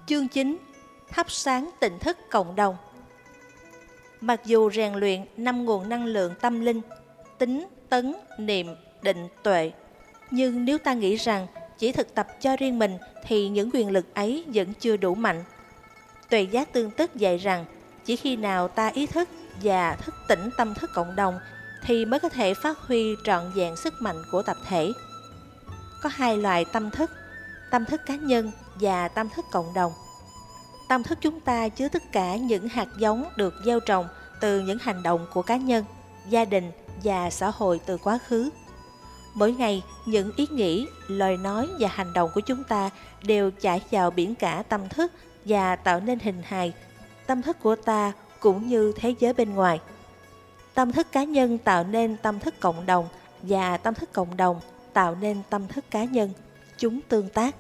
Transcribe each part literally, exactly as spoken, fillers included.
Chương chín. Thắp sáng tỉnh thức cộng đồng. Mặc dù rèn luyện năm nguồn năng lượng tâm linh, tính, tấn, niệm, định, tuệ, nhưng nếu ta nghĩ rằng chỉ thực tập cho riêng mình thì những quyền lực ấy vẫn chưa đủ mạnh. Tuệ giác tương tức dạy rằng chỉ khi nào ta ý thức và thức tỉnh tâm thức cộng đồng thì mới có thể phát huy trọn vẹn sức mạnh của tập thể. Có hai loại tâm thức, tâm thức cá nhân và tâm thức cộng đồng. Tâm thức chúng ta chứa tất cả những hạt giống được gieo trồng từ những hành động của cá nhân, gia đình và xã hội từ quá khứ. Mỗi ngày, những ý nghĩ, lời nói và hành động của chúng ta đều chảy vào biển cả tâm thức và tạo nên hình hài, tâm thức của ta cũng như thế giới bên ngoài. Tâm thức cá nhân tạo nên tâm thức cộng đồng và tâm thức cộng đồng tạo nên tâm thức cá nhân. Chúng tương tác.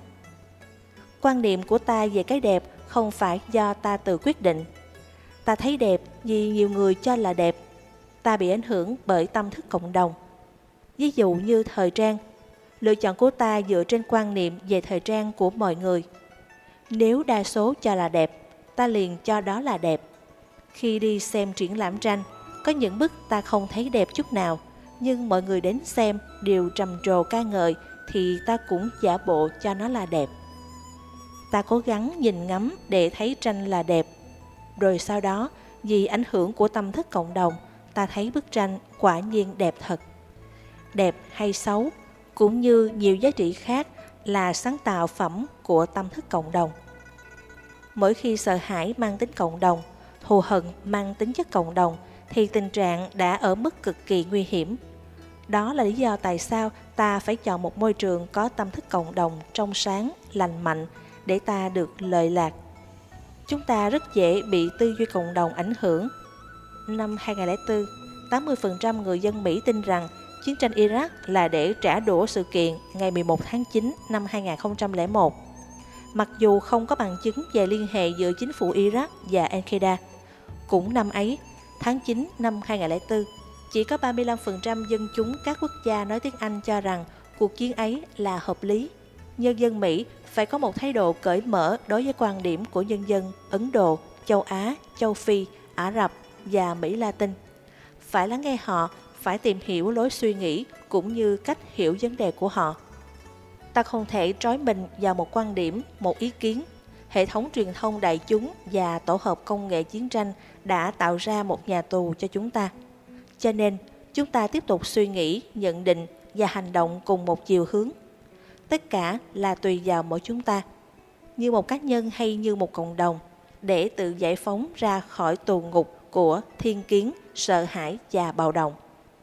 Quan niệm của ta về cái đẹp không phải do ta tự quyết định. Ta thấy đẹp vì nhiều người cho là đẹp. Ta bị ảnh hưởng bởi tâm thức cộng đồng. Ví dụ như thời trang, lựa chọn của ta dựa trên quan niệm về thời trang của mọi người. Nếu đa số cho là đẹp, ta liền cho đó là đẹp. Khi đi xem triển lãm tranh, có những bức ta không thấy đẹp chút nào, nhưng mọi người đến xem đều trầm trồ ca ngợi thì ta cũng giả bộ cho nó là đẹp. Ta cố gắng nhìn ngắm để thấy tranh là đẹp. Rồi sau đó, vì ảnh hưởng của tâm thức cộng đồng, ta thấy bức tranh quả nhiên đẹp thật. Đẹp hay xấu, cũng như nhiều giá trị khác là sáng tạo phẩm của tâm thức cộng đồng. Mỗi khi sợ hãi mang tính cộng đồng, thù hận mang tính chất cộng đồng, thì tình trạng đã ở mức cực kỳ nguy hiểm. Đó là lý do tại sao ta phải chọn một môi trường có tâm thức cộng đồng trong sáng, lành mạnh để ta được lợi lạc. Chúng ta rất dễ bị tư duy cộng đồng ảnh hưởng. Năm hai không không bốn, tám mươi phần trăm người dân Mỹ tin rằng chiến tranh Iraq là để trả đũa sự kiện ngày mười một tháng chín năm hai không không một. Mặc dù không có bằng chứng về liên hệ giữa chính phủ Iraq và Al-Qaeda. Cũng năm ấy, tháng chín năm hai không không bốn, chỉ có ba mươi lăm phần trăm dân chúng các quốc gia nói tiếng Anh cho rằng cuộc chiến ấy là hợp lý. Nhân dân Mỹ phải có một thái độ cởi mở đối với quan điểm của nhân dân Ấn Độ, châu Á, châu Phi, Ả Rập và Mỹ Latin. Phải lắng nghe họ, phải tìm hiểu lối suy nghĩ cũng như cách hiểu vấn đề của họ. Ta không thể trói mình vào một quan điểm, một ý kiến. Hệ thống truyền thông đại chúng và tổ hợp công nghệ chiến tranh đã tạo ra một nhà tù cho chúng ta. Cho nên, chúng ta tiếp tục suy nghĩ, nhận định và hành động cùng một chiều hướng. Tất cả là tùy vào mỗi chúng ta, như một cá nhân hay như một cộng đồng, để tự giải phóng ra khỏi tù ngục của thiên kiến, sợ hãi và bạo động.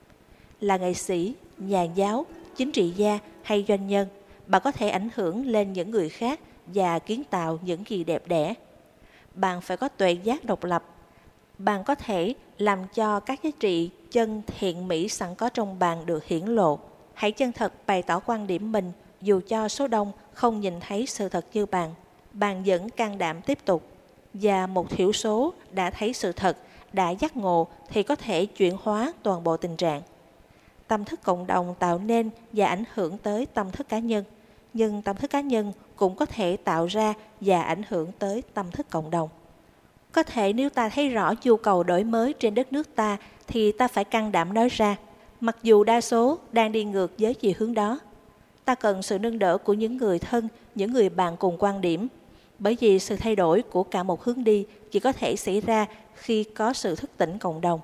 Là nghệ sĩ, nhà giáo, chính trị gia hay doanh nhân, bạn có thể ảnh hưởng lên những người khác và kiến tạo những gì đẹp đẽ. Bạn phải có tuệ giác độc lập. Bạn có thể làm cho các giá trị chân thiện mỹ sẵn có trong bạn được hiển lộ. Hãy chân thật bày tỏ quan điểm mình dù cho số đông không nhìn thấy sự thật như bạn. Bạn vẫn can đảm tiếp tục. Và một thiểu số đã thấy sự thật, đã giác ngộ thì có thể chuyển hóa toàn bộ tình trạng. Tâm thức cộng đồng tạo nên và ảnh hưởng tới tâm thức cá nhân. Nhưng tâm thức cá nhân cũng có thể tạo ra và ảnh hưởng tới tâm thức cộng đồng. Có thể nếu ta thấy rõ nhu cầu đổi mới trên đất nước ta thì ta phải can đảm nói ra, mặc dù đa số đang đi ngược với chiều hướng đó. Ta cần sự nâng đỡ của những người thân, những người bạn cùng quan điểm. Bởi vì sự thay đổi của cả một hướng đi chỉ có thể xảy ra khi có sự thức tỉnh cộng đồng.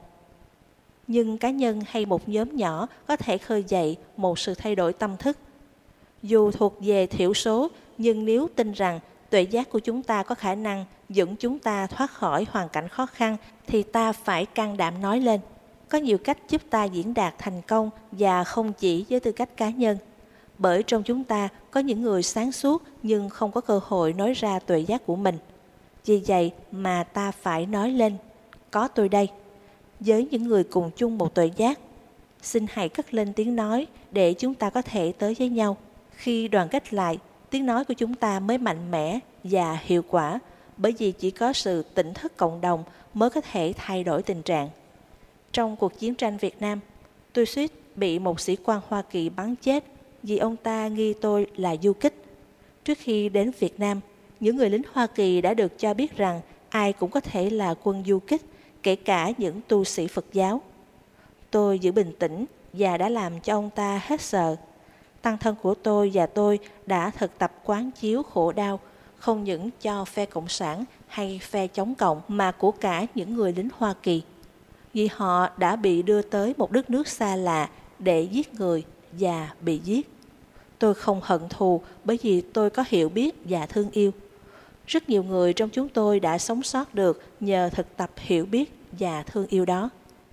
Nhưng cá nhân hay một nhóm nhỏ có thể khơi dậy một sự thay đổi tâm thức. Dù thuộc về thiểu số, nhưng nếu tin rằng tuệ giác của chúng ta có khả năng dẫn chúng ta thoát khỏi hoàn cảnh khó khăn, thì ta phải can đảm nói lên. Có nhiều cách giúp ta diễn đạt thành công và không chỉ với tư cách cá nhân. Bởi trong chúng ta có những người sáng suốt nhưng không có cơ hội nói ra tuệ giác của mình. Vì vậy mà ta phải nói lên, có tôi đây. Với những người cùng chung một tuệ giác, xin hãy cất lên tiếng nói để chúng ta có thể tới với nhau. Khi đoàn kết lại, tiếng nói của chúng ta mới mạnh mẽ và hiệu quả, bởi vì chỉ có sự tỉnh thức cộng đồng mới có thể thay đổi tình trạng. Trong cuộc chiến tranh Việt Nam, tôi suýt bị một sĩ quan Hoa Kỳ bắn chết vì ông ta nghi tôi là du kích. Trước khi đến Việt Nam, Những người lính Hoa Kỳ đã được cho biết rằng ai cũng có thể là quân du kích, kể cả những tu sĩ Phật giáo. Tôi giữ bình tĩnh và đã làm cho ông ta hết sợ. Tăng thân của tôi và tôi đã thực tập quán chiếu khổ đau, không những cho phe Cộng sản hay phe chống cộng mà của cả những người lính Hoa Kỳ. Vì họ đã bị đưa tới một đất nước xa lạ để giết người và bị giết. Tôi không hận thù bởi vì tôi có hiểu biết và thương yêu. Rất nhiều người trong chúng tôi đã sống sót được nhờ thực tập hiểu biết và thương yêu đó.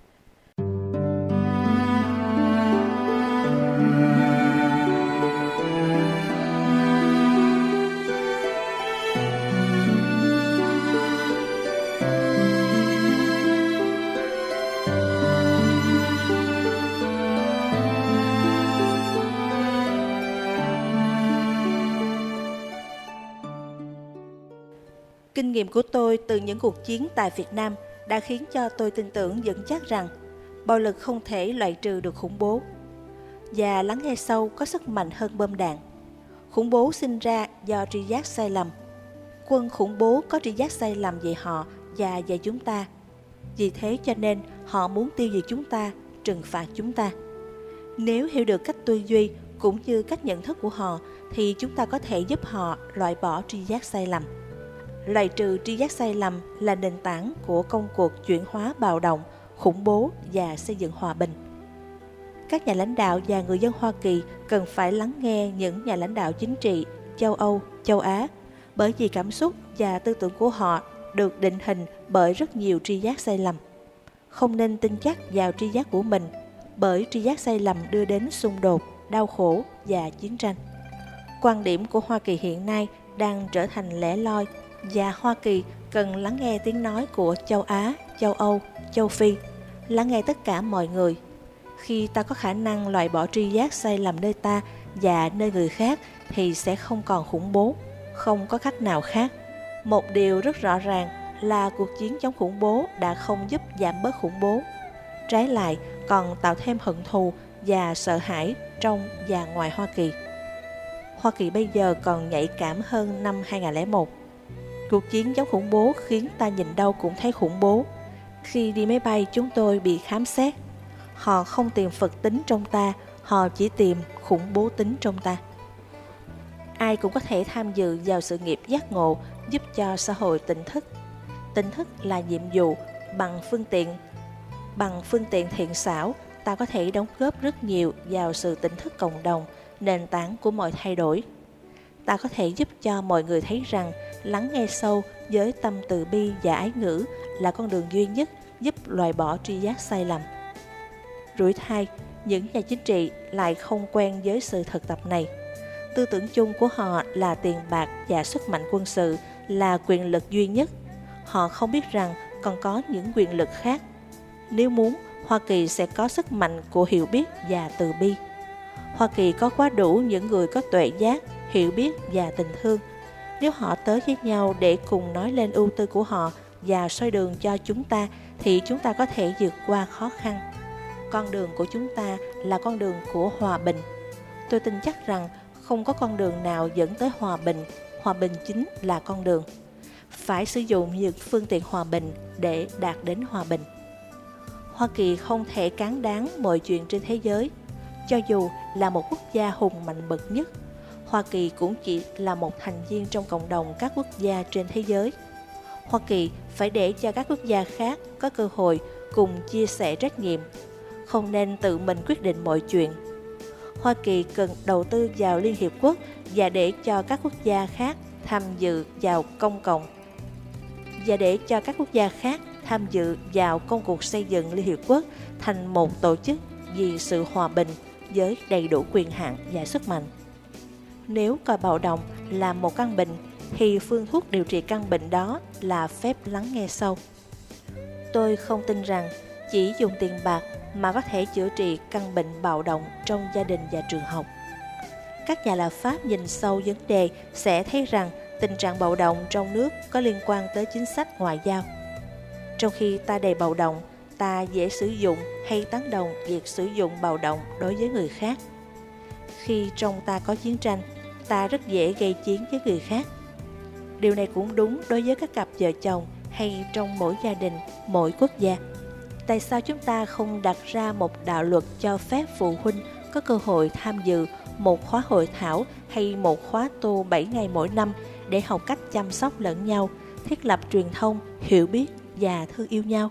Kinh nghiệm của tôi từ những cuộc chiến tại Việt Nam đã khiến cho tôi tin tưởng vững chắc rằng bạo lực không thể loại trừ được khủng bố. Và lắng nghe sâu có sức mạnh hơn bom đạn. Khủng bố sinh ra do tri giác sai lầm. Quân khủng bố có tri giác sai lầm về họ và về chúng ta. Vì thế cho nên họ muốn tiêu diệt chúng ta, trừng phạt chúng ta. Nếu hiểu được cách tư duy cũng như cách nhận thức của họ thì chúng ta có thể giúp họ loại bỏ tri giác sai lầm. Loại trừ tri giác sai lầm là nền tảng của công cuộc chuyển hóa bạo động, khủng bố và xây dựng hòa bình. Các nhà lãnh đạo và người dân Hoa Kỳ cần phải lắng nghe những nhà lãnh đạo chính trị châu Âu, châu Á, bởi vì cảm xúc và tư tưởng của họ được định hình bởi rất nhiều tri giác sai lầm. Không nên tin chắc vào tri giác của mình, bởi tri giác sai lầm đưa đến xung đột, đau khổ và chiến tranh. Quan điểm của Hoa Kỳ hiện nay đang trở thành lẻ loi, và Hoa Kỳ cần lắng nghe tiếng nói của châu Á, châu Âu, châu Phi, lắng nghe tất cả mọi người. Khi ta có khả năng loại bỏ tri giác sai lầm nơi ta và nơi người khác thì sẽ không còn khủng bố, không có cách nào khác. Một điều rất rõ ràng là cuộc chiến chống khủng bố đã không giúp giảm bớt khủng bố. Trái lại, còn tạo thêm hận thù và sợ hãi trong và ngoài Hoa Kỳ. Hoa Kỳ bây giờ còn nhạy cảm hơn năm hai không không một. Cuộc chiến chống khủng bố khiến ta nhìn đâu cũng thấy khủng bố. Khi đi máy bay chúng tôi bị khám xét. Họ không tìm Phật tính trong ta, họ chỉ tìm khủng bố tính trong ta. Ai cũng có thể tham dự vào sự nghiệp giác ngộ giúp cho xã hội tỉnh thức. Tỉnh thức là nhiệm vụ bằng phương tiện. Bằng phương tiện thiện xảo, ta có thể đóng góp rất nhiều vào sự tỉnh thức cộng đồng, nền tảng của mọi thay đổi. Ta có thể giúp cho mọi người thấy rằng lắng nghe sâu với tâm từ bi và ái ngữ là con đường duy nhất giúp loại bỏ tri giác sai lầm. Rủi thay, những nhà chính trị lại không quen với sự thực tập này. Tư tưởng chung của họ là tiền bạc và sức mạnh quân sự là quyền lực duy nhất. Họ không biết rằng còn có những quyền lực khác. Nếu muốn, Hoa Kỳ sẽ có sức mạnh của hiểu biết và từ bi. Hoa Kỳ có quá đủ những người có tuệ giác, hiểu biết và tình thương. Nếu họ tới với nhau để cùng nói lên ưu tư của họ và soi đường cho chúng ta, thì chúng ta có thể vượt qua khó khăn. Con đường của chúng ta là con đường của hòa bình. Tôi tin chắc rằng không có con đường nào dẫn tới hòa bình. Hòa bình chính là con đường. Phải sử dụng những phương tiện hòa bình để đạt đến hòa bình. Hoa Kỳ không thể cán đáng mọi chuyện trên thế giới. Cho dù là một quốc gia hùng mạnh bậc nhất, Hoa Kỳ cũng chỉ là một thành viên trong cộng đồng các quốc gia trên thế giới. Hoa Kỳ phải để cho các quốc gia khác có cơ hội cùng chia sẻ trách nhiệm, không nên tự mình quyết định mọi chuyện. Hoa Kỳ cần đầu tư vào Liên Hiệp Quốc và để cho các quốc gia khác tham dự vào công cộng và để cho các quốc gia khác tham dự vào công cuộc xây dựng Liên Hiệp Quốc thành một tổ chức vì sự hòa bình với đầy đủ quyền hạn và sức mạnh. Nếu coi bạo động là một căn bệnh thì phương thuốc điều trị căn bệnh đó là phép lắng nghe sâu. Tôi không tin rằng chỉ dùng tiền bạc mà có thể chữa trị căn bệnh bạo động trong gia đình và trường học. Các nhà lập pháp nhìn sâu vấn đề sẽ thấy rằng tình trạng bạo động trong nước có liên quan tới chính sách ngoại giao. Trong khi ta đầy bạo động, ta dễ sử dụng hay tán đồng việc sử dụng bạo động đối với người khác. Khi trong ta có chiến tranh, ta rất dễ gây chiến với người khác. Điều này cũng đúng đối với các cặp vợ chồng hay trong mỗi gia đình, mỗi quốc gia. Tại sao chúng ta không đặt ra một đạo luật cho phép phụ huynh có cơ hội tham dự một khóa hội thảo hay một khóa tu bảy ngày mỗi năm để học cách chăm sóc lẫn nhau, thiết lập truyền thông, hiểu biết và thương yêu nhau?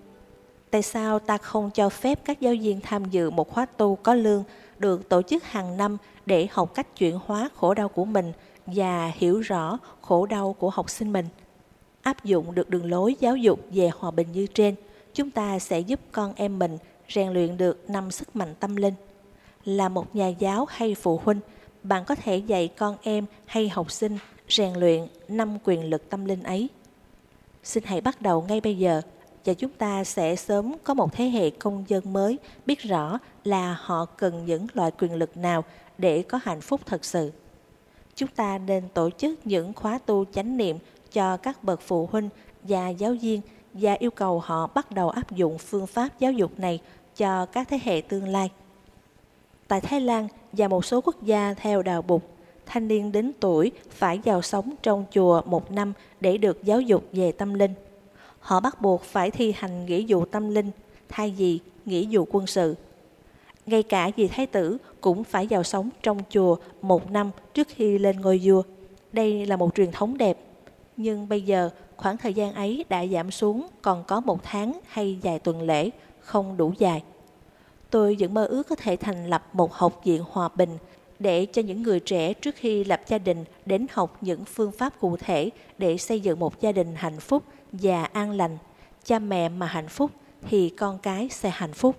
Tại sao ta không cho phép các giáo viên tham dự một khóa tu có lương được tổ chức hàng năm để học cách chuyển hóa khổ đau của mình và hiểu rõ khổ đau của học sinh mình? Áp dụng được đường lối giáo dục về hòa bình như trên, chúng ta sẽ giúp con em mình rèn luyện được năm sức mạnh tâm linh. Là một nhà giáo hay phụ huynh, bạn có thể dạy con em hay học sinh rèn luyện năm quyền lực tâm linh ấy. Xin hãy bắt đầu ngay bây giờ, và chúng ta sẽ sớm có một thế hệ công dân mới biết rõ là họ cần những loại quyền lực nào để có hạnh phúc thật sự. Chúng ta nên tổ chức những khóa tu chánh niệm cho các bậc phụ huynh và giáo viên và yêu cầu họ bắt đầu áp dụng phương pháp giáo dục này cho các thế hệ tương lai. Tại Thái Lan và một số quốc gia theo đạo Bụt, thanh niên đến tuổi phải vào sống trong chùa một năm để được giáo dục về tâm linh. Họ bắt buộc phải thi hành nghĩa vụ tâm linh thay vì nghĩa vụ quân sự. Ngay cả vị thái tử cũng phải vào sống trong chùa một năm trước khi lên ngôi vua. Đây là một truyền thống đẹp. Nhưng bây giờ, khoảng thời gian ấy đã giảm xuống còn có một tháng hay vài tuần lễ, không đủ dài. Tôi vẫn mơ ước có thể thành lập một học viện hòa bình để cho những người trẻ trước khi lập gia đình đến học những phương pháp cụ thể để xây dựng một gia đình hạnh phúc và an lành. Cha mẹ mà hạnh phúc thì con cái sẽ hạnh phúc.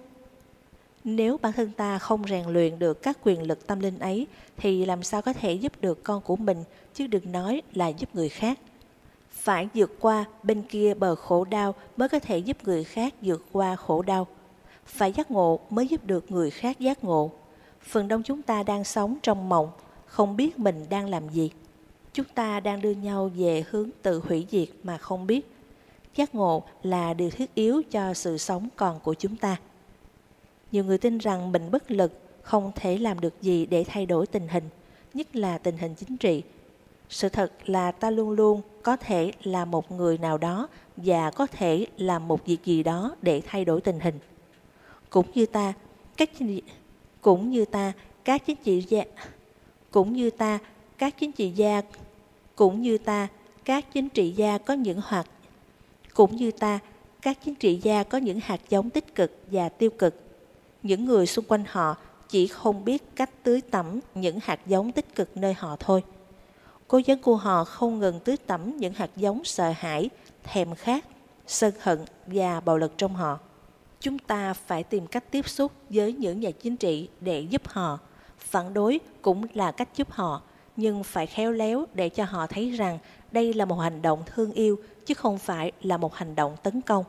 Nếu bản thân ta không rèn luyện được các quyền lực tâm linh ấy thì làm sao có thể giúp được con của mình, chứ đừng nói là giúp người khác. Phải vượt qua bên kia bờ khổ đau mới có thể giúp người khác vượt qua khổ đau. Phải giác ngộ mới giúp được người khác giác ngộ. Phần đông chúng ta đang sống trong mộng, không biết mình đang làm gì. Chúng ta đang đưa nhau về hướng tự hủy diệt mà không biết. Giác ngộ là điều thiết yếu cho sự sống còn của chúng ta. Nhiều người tin rằng mình bất lực, không thể làm được gì để thay đổi tình hình, nhất là tình hình chính trị. Sự thật là ta luôn luôn có thể là một người nào đó và có thể làm một việc gì đó để thay đổi tình hình. Cũng như ta, các cũng như ta, các chính trị gia, cũng như ta, các chính trị gia, cũng như ta, các chính trị gia có những hoạt, cũng như ta, các chính trị gia có những hạt giống tích cực và tiêu cực. Những người xung quanh họ chỉ không biết cách tưới tẩm những hạt giống tích cực nơi họ thôi. Cố vấn của họ không ngừng tưới tẩm những hạt giống sợ hãi, thèm khát, sân hận và bạo lực trong họ. Chúng ta phải tìm cách tiếp xúc với những nhà chính trị để giúp họ. Phản đối cũng là cách giúp họ, nhưng phải khéo léo để cho họ thấy rằng đây là một hành động thương yêu chứ không phải là một hành động tấn công.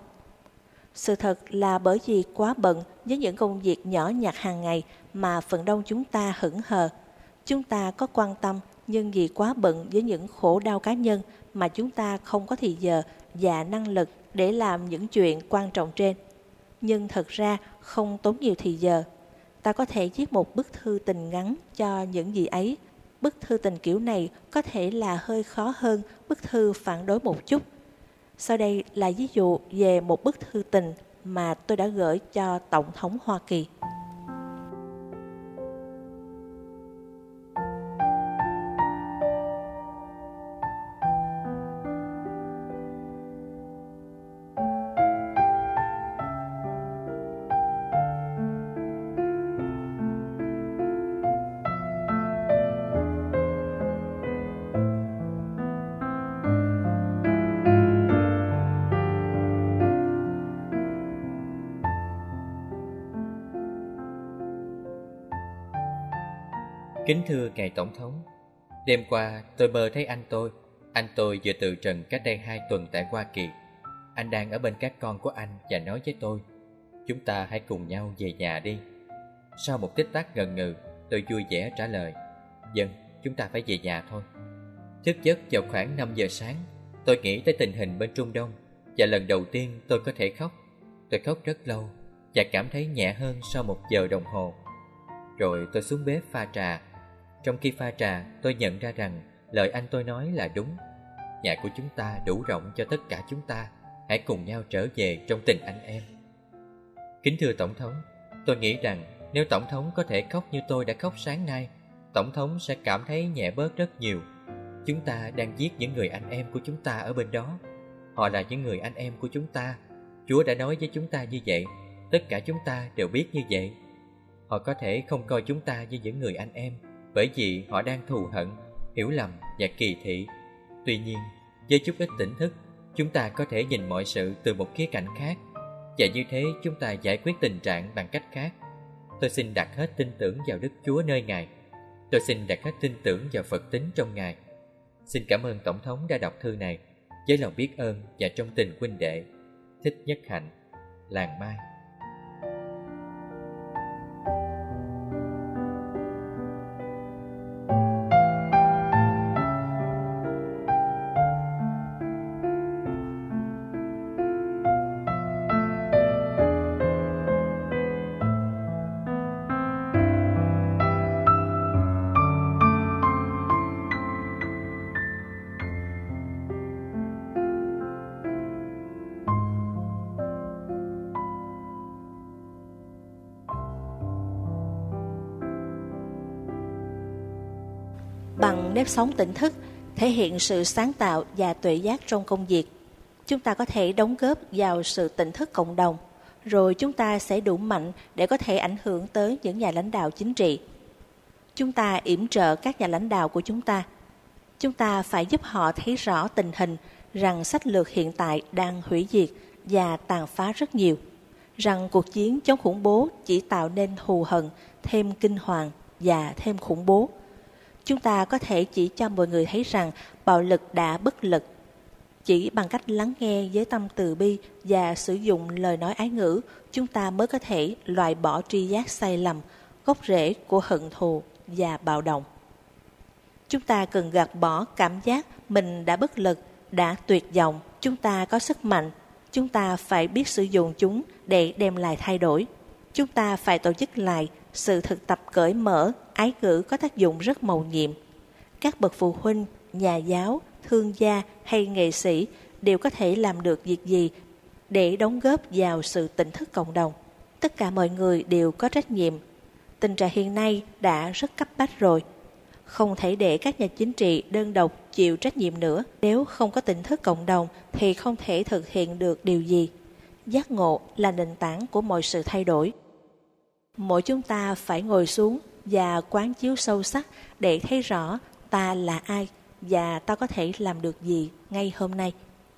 Sự thật là bởi vì quá bận với những công việc nhỏ nhặt hàng ngày mà phần đông chúng ta hững hờ. Chúng ta có quan tâm, nhưng vì quá bận với những khổ đau cá nhân mà chúng ta không có thì giờ và năng lực để làm những chuyện quan trọng trên. Nhưng thật ra không tốn nhiều thì giờ. Ta có thể viết một bức thư tình ngắn cho những gì ấy. Bức thư tình kiểu này có thể là hơi khó hơn bức thư phản đối một chút. Sau đây là ví dụ về một bức thư tình mà tôi đã gửi cho Tổng thống Hoa Kỳ. Kính thưa ngài Tổng thống, đêm qua tôi mơ thấy anh tôi. Anh tôi vừa từ trần cách đây hai tuần tại Hoa Kỳ. Anh đang ở bên các con của anh và nói với tôi, chúng ta hãy cùng nhau về nhà đi. Sau một tích tắc ngần ngừ, tôi vui vẻ trả lời, vâng, chúng ta phải về nhà thôi. Thức giấc vào khoảng năm giờ sáng, tôi nghĩ tới tình hình bên Trung Đông, và lần đầu tiên tôi có thể khóc. Tôi khóc rất lâu và cảm thấy nhẹ hơn sau một giờ đồng hồ. Rồi tôi xuống bếp pha trà. Trong khi pha trà, tôi nhận ra rằng lời anh tôi nói là đúng. nhà của chúng ta đủ rộng cho tất cả chúng ta. Hãy cùng nhau trở về trong tình anh em. Kính thưa Tổng thống, tôi nghĩ rằng nếu Tổng thống có thể khóc như tôi đã khóc sáng nay, Tổng thống sẽ cảm thấy nhẹ bớt rất nhiều. Chúng ta đang giết những người anh em của chúng ta ở bên đó. Họ là những người anh em của chúng ta. Chúa đã nói với chúng ta như vậy. Tất cả chúng ta đều biết như vậy. Họ có thể không coi chúng ta như những người anh em, bởi vì họ đang thù hận, hiểu lầm và kỳ thị. Tuy nhiên, với chút ít tỉnh thức, chúng ta có thể nhìn mọi sự từ một khía cạnh khác, và như thế chúng ta giải quyết tình trạng bằng cách khác. Tôi xin đặt hết tin tưởng vào Đức Chúa nơi Ngài. Tôi xin đặt hết tin tưởng vào Phật tính trong Ngài. Xin cảm ơn Tổng thống đã đọc thư này. Với lòng biết ơn và trong tình huynh đệ. Thích Nhất Hạnh, Làng Mai. Bằng nếp sống tỉnh thức, thể hiện sự sáng tạo và tuệ giác trong công việc, chúng ta có thể đóng góp vào sự tỉnh thức cộng đồng, rồi chúng ta sẽ đủ mạnh để có thể ảnh hưởng tới những nhà lãnh đạo chính trị. Chúng ta yểm trợ các nhà lãnh đạo của chúng ta. Chúng ta phải giúp họ thấy rõ tình hình rằng sách lược hiện tại đang hủy diệt và tàn phá rất nhiều, rằng cuộc chiến chống khủng bố chỉ tạo nên thù hận, thêm kinh hoàng và thêm khủng bố. Chúng ta có thể chỉ cho mọi người thấy rằng bạo lực đã bất lực. Chỉ bằng cách lắng nghe với tâm từ bi và sử dụng lời nói ái ngữ, chúng ta mới có thể loại bỏ tri giác sai lầm, gốc rễ của hận thù và bạo động. Chúng ta cần gạt bỏ cảm giác mình đã bất lực, đã tuyệt vọng. Chúng ta có sức mạnh. Chúng ta phải biết sử dụng chúng để đem lại thay đổi. Chúng ta phải tổ chức lại sự thực tập cởi mở, ái ngữ có tác dụng rất mầu nhiệm. Các bậc phụ huynh, nhà giáo, thương gia hay nghệ sĩ đều có thể làm được việc gì để đóng góp vào sự tỉnh thức cộng đồng. Tất cả mọi người đều có trách nhiệm. Tình trạng hiện nay đã rất cấp bách rồi. Không thể để các nhà chính trị đơn độc chịu trách nhiệm nữa. Nếu không có tỉnh thức cộng đồng thì không thể thực hiện được điều gì. Giác ngộ là nền tảng của mọi sự thay đổi. Mỗi chúng ta phải ngồi xuống và quán chiếu sâu sắc để thấy rõ ta là ai và ta có thể làm được gì ngay hôm nay.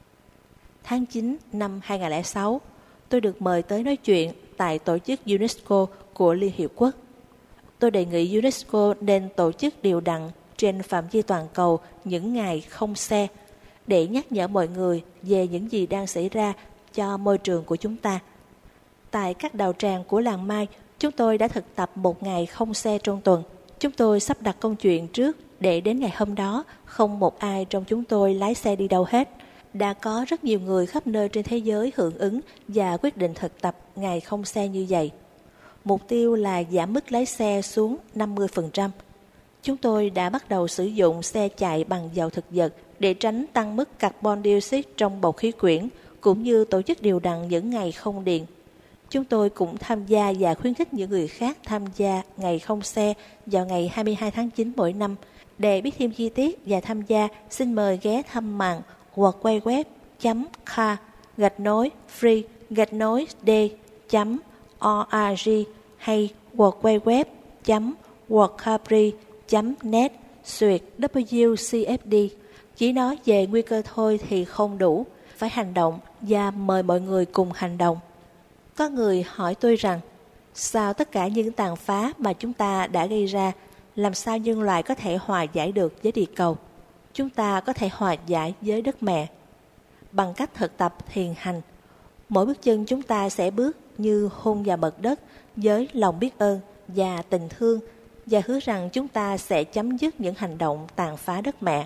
Tháng chín năm hai không không sáu, tôi được mời tới nói chuyện tại tổ chức UNESCO của Liên Hiệp Quốc. Tôi đề nghị UNESCO nên tổ chức đều đặn trên phạm vi toàn cầu những ngày không xe để nhắc nhở mọi người về những gì đang xảy ra cho môi trường của chúng ta. Tại các đạo tràng của làng Mai, chúng tôi đã thực tập một ngày không xe trong tuần. Chúng tôi sắp đặt công chuyện trước để đến ngày hôm đó không một ai trong chúng tôi lái xe đi đâu hết. Đã có rất nhiều người khắp nơi trên thế giới hưởng ứng và quyết định thực tập ngày không xe như vậy. Mục tiêu là giảm mức lái xe xuống năm mươi phần trăm. Chúng tôi đã bắt đầu sử dụng xe chạy bằng dầu thực vật để tránh tăng mức carbon dioxide trong bầu khí quyển, cũng như tổ chức đều đặn những ngày không điện. Chúng tôi cũng tham gia và khuyến khích những người khác tham gia ngày không xe vào ngày hai mươi hai tháng chín mỗi năm. Để biết thêm chi tiết và tham gia, xin mời ghé thăm mạng hoặc quay web chấm ca gạch nối free gạch nối d chấm org hay hoặc quay web chấm workcapri chấm net xuyệt W C F D. Chỉ nói về nguy cơ thôi thì không đủ, phải hành động và mời mọi người cùng hành động. Có người hỏi tôi rằng, sao tất cả những tàn phá mà chúng ta đã gây ra, làm sao nhân loại có thể hòa giải được với địa cầu? Chúng ta có thể hòa giải với đất mẹ bằng cách thực tập thiền hành. Mỗi bước chân chúng ta sẽ bước như hôn vào mặt đất với lòng biết ơn và tình thương, và hứa rằng chúng ta sẽ chấm dứt những hành động tàn phá đất mẹ.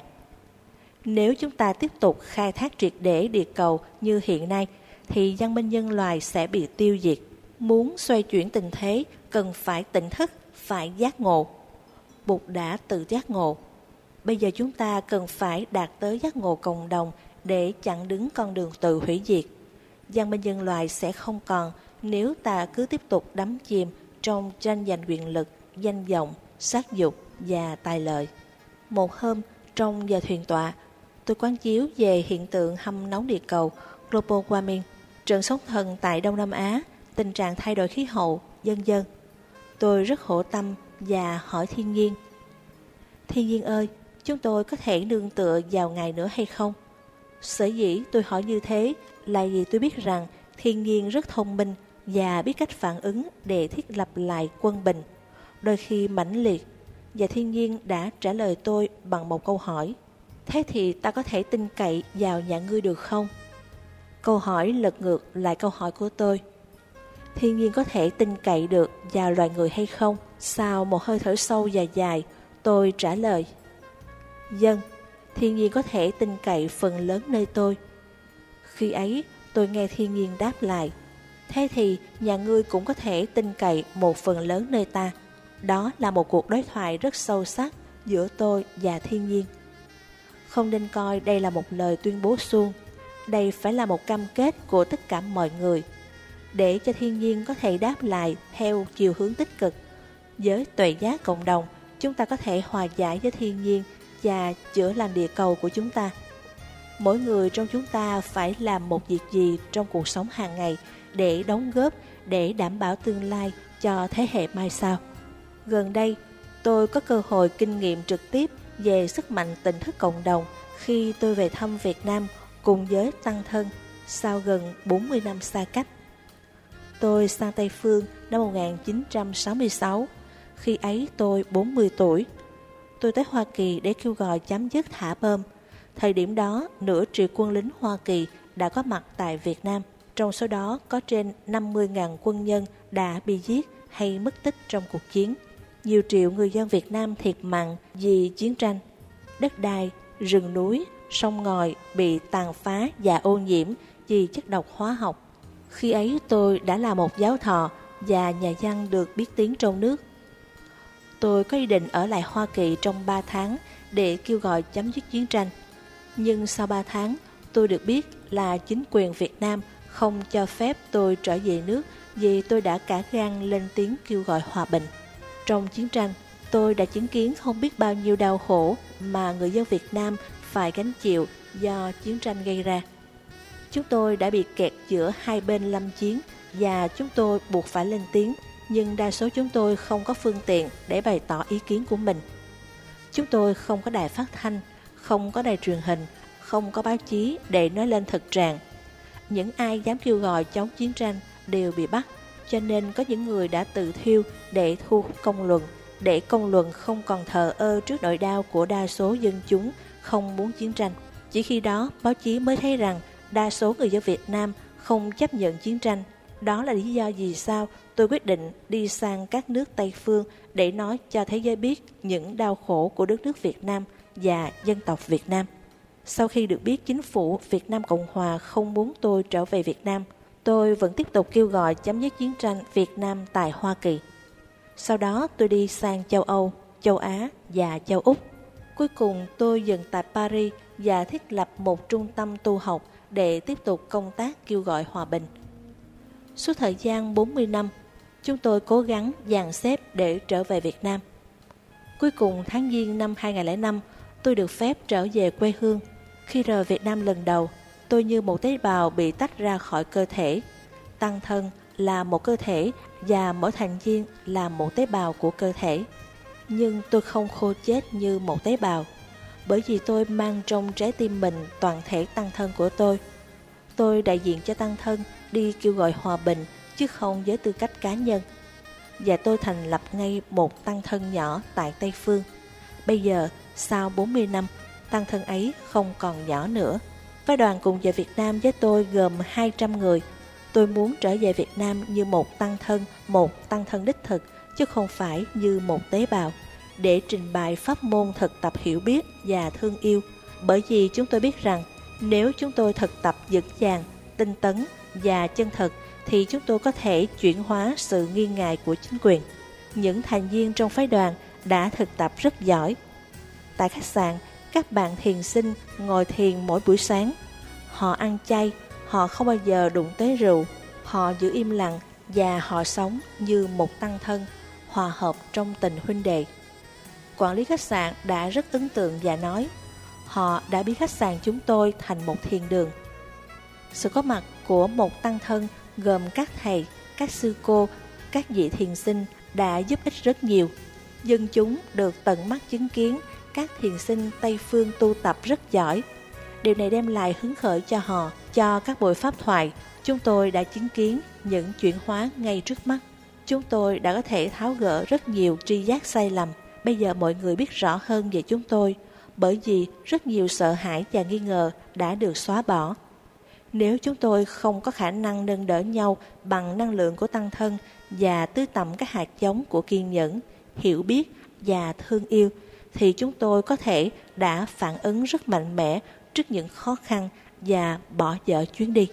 Nếu chúng ta tiếp tục khai thác triệt để địa cầu như hiện nay, thì văn minh nhân loại sẽ bị tiêu diệt. Muốn xoay chuyển tình thế, cần phải tỉnh thức, phải giác ngộ. Bụt đã tự giác ngộ. bây giờ chúng ta cần phải đạt tới giác ngộ cộng đồng để chặn đứng con đường tự hủy diệt. Văn minh nhân loại sẽ không còn nếu ta cứ tiếp tục đắm chìm trong tranh giành quyền lực, danh vọng, sát dục và tài lợi. Một hôm, trong giờ thuyền tọa, tôi quán chiếu về hiện tượng hâm nóng địa cầu, global warming, trận sóng thần tại Đông Nam Á, tình trạng thay đổi khí hậu, vân vân. Tôi rất khổ tâm và hỏi thiên nhiên: Thiên nhiên ơi, chúng tôi có thể nương tựa vào Ngài nữa hay không? Sở dĩ tôi hỏi như thế là vì tôi biết rằng thiên nhiên rất thông minh và biết cách phản ứng để thiết lập lại quân bình, đôi khi mãnh liệt. Và thiên nhiên đã trả lời tôi bằng một câu hỏi: thế thì ta có thể tin cậy vào nhà ngươi được không? Câu hỏi lật ngược lại câu hỏi của tôi: thiên nhiên có thể tin cậy được vào loài người hay không? Sau một hơi thở sâu và dài, tôi trả lời: vâng, thiên nhiên có thể tin cậy phần lớn nơi tôi. Khi ấy, tôi nghe thiên nhiên đáp lại: thế thì nhà ngươi cũng có thể tin cậy một phần lớn nơi ta. Đó là một cuộc đối thoại rất sâu sắc giữa tôi và thiên nhiên. Không nên coi đây là một lời tuyên bố suông. Đây phải là một cam kết của tất cả mọi người, để cho thiên nhiên có thể đáp lại theo chiều hướng tích cực. Với tuệ giác cộng đồng, chúng ta có thể hòa giải với thiên nhiên và chữa lành địa cầu của chúng ta. Mỗi người trong chúng ta phải làm một việc gì trong cuộc sống hàng ngày để đóng góp, để đảm bảo tương lai cho thế hệ mai sau. Gần đây, tôi có cơ hội kinh nghiệm trực tiếp về sức mạnh tỉnh thức cộng đồng khi tôi về thăm Việt Nam cùng với tăng thân sau gần bốn mươi năm xa cách. Tôi sang Tây Phương năm một nghìn chín trăm sáu mươi sáu, khi ấy tôi bốn mươi tuổi. Tôi tới Hoa Kỳ để kêu gọi chấm dứt thả bom. Thời điểm đó, nửa triệu quân lính Hoa Kỳ đã có mặt tại Việt Nam. Trong số đó có trên năm mươi nghìn quân nhân đã bị giết hay mất tích trong cuộc chiến. Nhiều triệu người dân Việt Nam thiệt mạng vì chiến tranh. Đất đai, rừng núi, sông ngòi bị tàn phá và ô nhiễm vì chất độc hóa học. Khi ấy tôi đã là một giáo thọ và nhà văn được biết tiếng trong nước. Tôi có ý định ở lại Hoa Kỳ trong ba tháng để kêu gọi chấm dứt chiến tranh. Nhưng sau ba tháng, tôi được biết là chính quyền Việt Nam không cho phép tôi trở về nước vì tôi đã cả gan lên tiếng kêu gọi hòa bình. Trong chiến tranh, tôi đã chứng kiến không biết bao nhiêu đau khổ mà người dân Việt Nam phải gánh chịu do chiến tranh gây ra. Chúng tôi đã bị kẹt giữa hai bên lâm chiến và chúng tôi buộc phải lên tiếng, nhưng đa số chúng tôi không có phương tiện để bày tỏ ý kiến của mình. Chúng tôi không có đài phát thanh, không có đài truyền hình, không có báo chí để nói lên thực trạng. Những ai dám kêu gọi chống chiến tranh đều bị bắt, cho nên có những người đã tự thiêu để thu hút công luận, để công luận không còn thờ ơ trước nỗi đau của đa số dân chúng không muốn chiến tranh. Chỉ khi đó, báo chí mới thấy rằng đa số người dân Việt Nam không chấp nhận chiến tranh. Đó là lý do vì sao tôi quyết định đi sang các nước Tây Phương để nói cho thế giới biết những đau khổ của đất nước Việt Nam và dân tộc Việt Nam. Sau khi được biết chính phủ Việt Nam Cộng Hòa không muốn tôi trở về Việt Nam, tôi vẫn tiếp tục kêu gọi chấm dứt chiến tranh Việt Nam tại Hoa Kỳ. Sau đó tôi đi sang châu Âu, châu Á và châu Úc. Cuối cùng tôi dừng tại Paris và thiết lập một trung tâm tu học để tiếp tục công tác kêu gọi hòa bình. Suốt thời gian bốn mươi năm, chúng tôi cố gắng dàn xếp để trở về Việt Nam. Cuối cùng tháng Giêng năm hai nghìn không trăm lẻ năm, tôi được phép trở về quê hương. Khi rời Việt Nam lần đầu, tôi như một tế bào bị tách ra khỏi cơ thể. Tăng thân là một cơ thể và mỗi thành viên là một tế bào của cơ thể. Nhưng tôi không khô chết như một tế bào, bởi vì tôi mang trong trái tim mình toàn thể tăng thân của tôi. Tôi đại diện cho tăng thân đi kêu gọi hòa bình, chứ không với tư cách cá nhân. Và tôi thành lập ngay một tăng thân nhỏ tại Tây Phương. Bây giờ, sau bốn mươi năm, tăng thân ấy không còn nhỏ nữa. Phái đoàn cùng về Việt Nam với tôi gồm hai trăm người. Tôi muốn trở về Việt Nam như một tăng thân, một tăng thân đích thực, chứ không phải như một tế bào, để trình bày pháp môn thực tập hiểu biết và thương yêu. Bởi vì chúng tôi biết rằng, nếu chúng tôi thực tập vững vàng, tinh tấn và chân thực, thì chúng tôi có thể chuyển hóa sự nghi ngại của chính quyền. Những thành viên trong phái đoàn đã thực tập rất giỏi. tại khách sạn, các bạn thiền sinh ngồi thiền mỗi buổi sáng. Họ ăn chay, họ không bao giờ đụng tới rượu, họ giữ im lặng và họ sống như một tăng thân, hòa hợp trong tình huynh đệ. Quản lý khách sạn đã rất ấn tượng và nói, họ đã biến khách sạn chúng tôi thành một thiền đường. Sự có mặt của một tăng thân gồm các thầy, các sư cô, các vị thiền sinh đã giúp ích rất nhiều. Dân chúng được tận mắt chứng kiến các thiền sinh Tây Phương tu tập rất giỏi. Điều này đem lại hứng khởi cho họ. Cho các buổi pháp thoại, chúng tôi đã chứng kiến những chuyển hóa ngay trước mắt. Chúng tôi đã có thể tháo gỡ rất nhiều tri giác sai lầm. Bây giờ mọi người biết rõ hơn về chúng tôi, bởi vì rất nhiều sợ hãi và nghi ngờ đã được xóa bỏ. Nếu chúng tôi không có khả năng nâng đỡ nhau bằng năng lượng của tăng thân và tưới tẩm các hạt giống của kiên nhẫn, hiểu biết và thương yêu, thì chúng tôi có thể đã phản ứng rất mạnh mẽ trước những khó khăn và bỏ dở chuyến đi.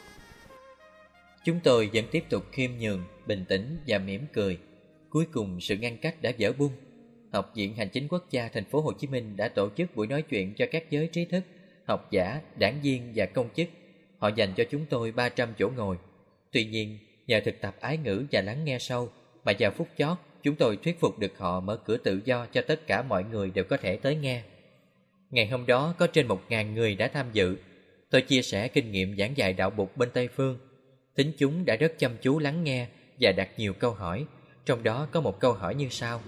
Chúng tôi vẫn tiếp tục khiêm nhường, bình tĩnh và mỉm cười. Cuối cùng sự ngăn cách đã vỡ bung. Học viện Hành chính Quốc gia thành phố Hồ Chí Minh đã tổ chức buổi nói chuyện cho các giới trí thức, học giả, đảng viên và công chức. Họ dành cho chúng tôi ba trăm chỗ ngồi. Tuy nhiên, nhờ thực tập ái ngữ và lắng nghe sâu, mà vào phút chót, chúng tôi thuyết phục được họ mở cửa tự do cho tất cả mọi người đều có thể tới nghe. Ngày hôm đó có trên một ngàn người đã tham dự. Tôi chia sẻ kinh nghiệm giảng dạy đạo Bụt bên Tây Phương. Thính chúng đã rất chăm chú lắng nghe và đặt nhiều câu hỏi. Trong đó có một câu hỏi như sau: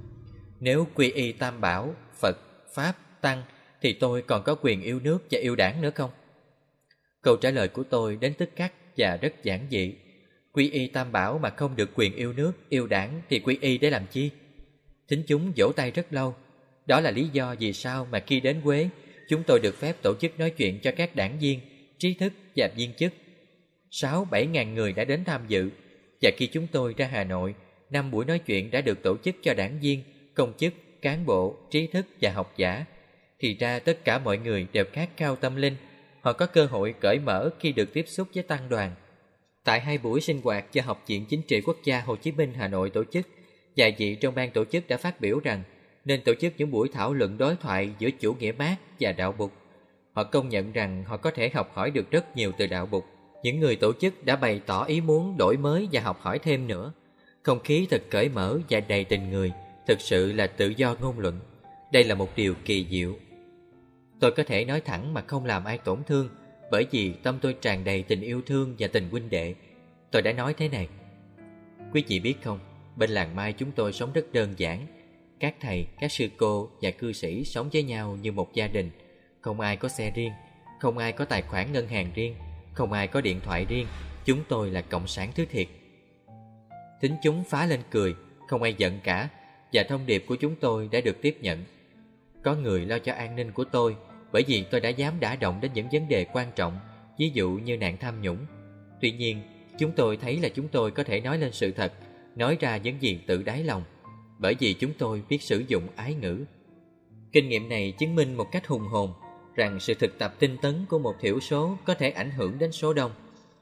nếu quy y Tam Bảo, Phật, Pháp, Tăng, thì tôi còn có quyền yêu nước và yêu đảng nữa không? Câu trả lời của tôi đến tức khắc và rất giản dị. Quy y Tam Bảo mà không được quyền yêu nước, yêu đảng thì quy y để làm chi? Thính chúng vỗ tay rất lâu. Đó là lý do vì sao mà khi đến Huế, chúng tôi được phép tổ chức nói chuyện cho các đảng viên, trí thức và viên chức. Sáu, bảy ngàn người đã đến tham dự. Và khi chúng tôi ra Hà Nội, năm buổi nói chuyện đã được tổ chức cho đảng viên, công chức, cán bộ, trí thức và học giả. Thì ra tất cả mọi người đều khát khao tâm linh. Họ có cơ hội cởi mở khi được tiếp xúc với tăng đoàn. Tại hai buổi sinh hoạt do Học viện Chính trị Quốc gia Hồ Chí Minh Hà Nội tổ chức, vài vị trong ban tổ chức đã phát biểu rằng nên tổ chức những buổi thảo luận đối thoại giữa chủ nghĩa Mác và đạo Bụt. Họ công nhận rằng họ có thể học hỏi được rất nhiều từ đạo Bụt. Những người tổ chức đã bày tỏ ý muốn đổi mới và học hỏi thêm nữa. Không khí thật cởi mở và đầy tình người, thực sự là tự do ngôn luận. Đây là một điều kỳ diệu. Tôi có thể nói thẳng mà không làm ai tổn thương, bởi vì tâm tôi tràn đầy tình yêu thương và tình huynh đệ. Tôi đã nói thế này: quý vị biết không, bên làng Mai chúng tôi sống rất đơn giản. Các thầy, các sư cô và cư sĩ sống với nhau như một gia đình. Không ai có xe riêng, không ai có tài khoản ngân hàng riêng, không ai có điện thoại riêng. Chúng tôi là cộng sản thứ thiệt. Thính chúng phá lên cười, không ai giận cả. Và thông điệp của chúng tôi đã được tiếp nhận. Có người lo cho an ninh của tôi, bởi vì tôi đã dám đả động đến những vấn đề quan trọng, ví dụ như nạn tham nhũng. Tuy nhiên, chúng tôi thấy là chúng tôi có thể nói lên sự thật, nói ra những gì tự đáy lòng, bởi vì chúng tôi biết sử dụng ái ngữ. Kinh nghiệm này chứng minh một cách hùng hồn rằng sự thực tập tinh tấn của một thiểu số có thể ảnh hưởng đến số đông.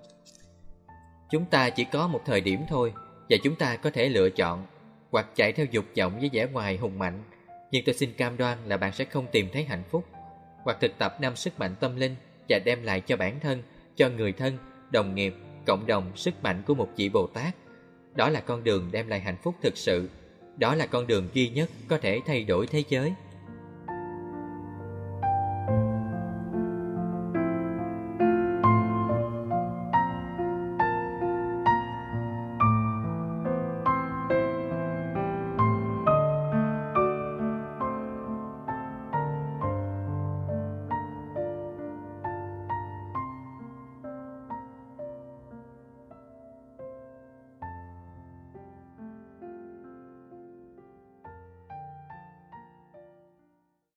Chúng ta chỉ có một thời điểm thôi, và chúng ta có thể lựa chọn hoặc chạy theo dục vọng với vẻ ngoài hùng mạnh, nhưng tôi xin cam đoan là bạn sẽ không tìm thấy hạnh phúc, hoặc thực tập năm sức mạnh tâm linh và đem lại cho bản thân, cho người thân, đồng nghiệp, cộng đồng sức mạnh của một vị Bồ Tát. Đó là con đường đem lại hạnh phúc thực sự. Đó là con đường duy nhất có thể thay đổi thế giới.